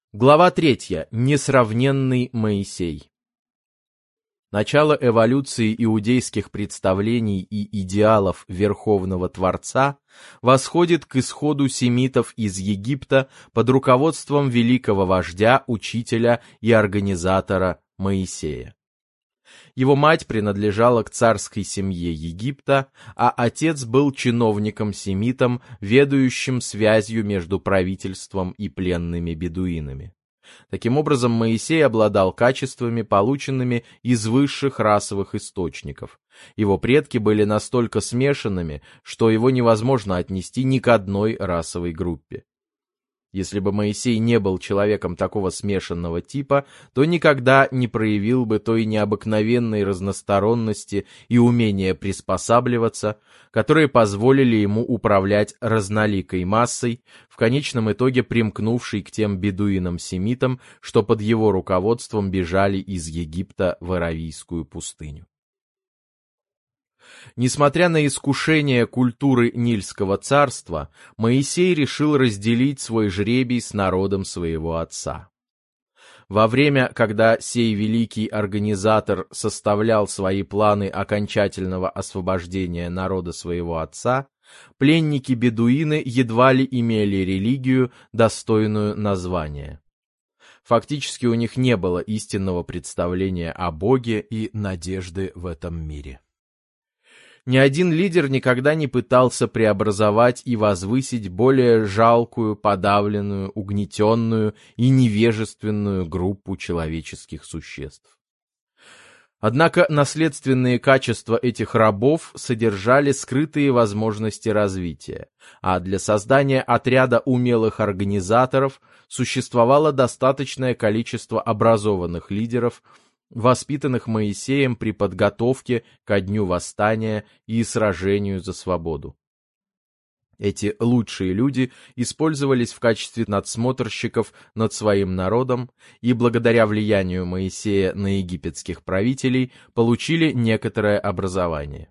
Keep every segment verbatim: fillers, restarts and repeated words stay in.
Глава третья. Несравненный Моисей. Начало эволюции иудейских представлений и идеалов Верховного Творца восходит к исходу семитов из Египта под руководством великого вождя, учителя и организатора Моисея. Его мать принадлежала к царской семье Египта, а отец был чиновником-семитом, ведающим связью между правительством и пленными бедуинами. Таким образом, Моисей обладал качествами, полученными из высших расовых источников. Его предки были настолько смешанными, что его невозможно отнести ни к одной расовой группе. Если бы Моисей не был человеком такого смешанного типа, то никогда не проявил бы той необыкновенной разносторонности и умения приспосабливаться, которые позволили ему управлять разноликой массой, в конечном итоге примкнувшей к тем бедуинам-семитам, что под его руководством бежали из Египта в Аравийскую пустыню. Несмотря на искушение культуры Нильского царства, Моисей решил разделить свой жребий с народом своего отца. Во время, когда сей великий организатор составлял свои планы окончательного освобождения народа своего отца, пленники-бедуины едва ли имели религию, достойную названия. Фактически у них не было истинного представления о Боге и надежды в этом мире. Ни один лидер никогда не пытался преобразовать и возвысить более жалкую, подавленную, угнетенную и невежественную группу человеческих существ. Однако наследственные качества этих рабов содержали скрытые возможности развития, а для создания отряда умелых организаторов существовало достаточное количество образованных лидеров, воспитанных Моисеем при подготовке ко дню восстания и сражению за свободу. Эти лучшие люди использовались в качестве надсмотрщиков над своим народом и благодаря влиянию Моисея на египетских правителей получили некоторое образование.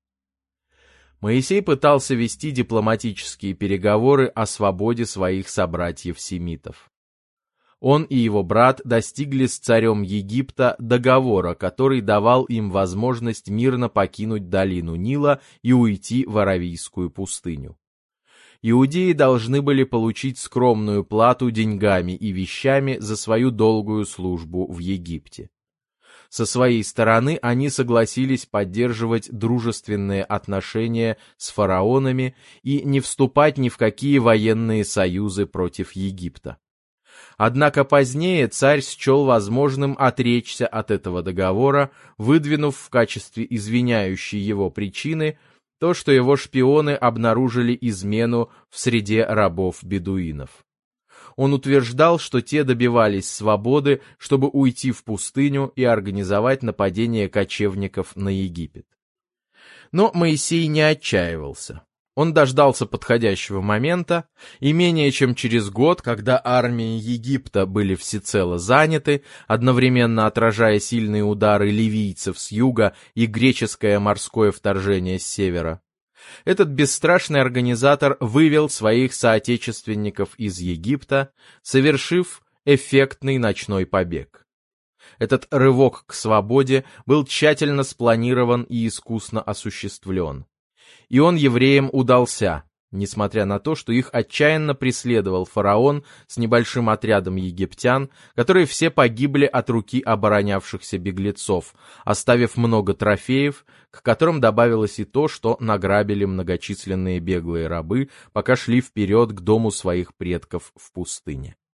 Моисей пытался вести дипломатические переговоры о свободе своих собратьев-семитов. Он и его брат достигли с царем Египта договора, который давал им возможность мирно покинуть долину Нила и уйти в Аравийскую пустыню. Иудеи должны были получить скромную плату деньгами и вещами за свою долгую службу в Египте. Со своей стороны они согласились поддерживать дружественные отношения с фараонами и не вступать ни в какие военные союзы против Египта. Однако позднее царь счел возможным отречься от этого договора, выдвинув в качестве извиняющей его причины то, что его шпионы обнаружили измену в среде рабов-бедуинов. Он утверждал, что те добивались свободы, чтобы уйти в пустыню и организовать нападение кочевников на Египет. Но Моисей не отчаивался. Он дождался подходящего момента, и менее чем через год, когда армии Египта были всецело заняты, одновременно отражая сильные удары ливийцев с юга и греческое морское вторжение с севера, этот бесстрашный организатор вывел своих соотечественников из Египта, совершив эффектный ночной побег. Этот рывок к свободе был тщательно спланирован и искусно осуществлен. И он евреям удался, несмотря на то, что их отчаянно преследовал фараон с небольшим отрядом египтян, которые все погибли от руки оборонявшихся беглецов, оставив много трофеев, к которым добавилось и то, что награбили многочисленные беглые рабы, пока шли вперед к дому своих предков в пустыне.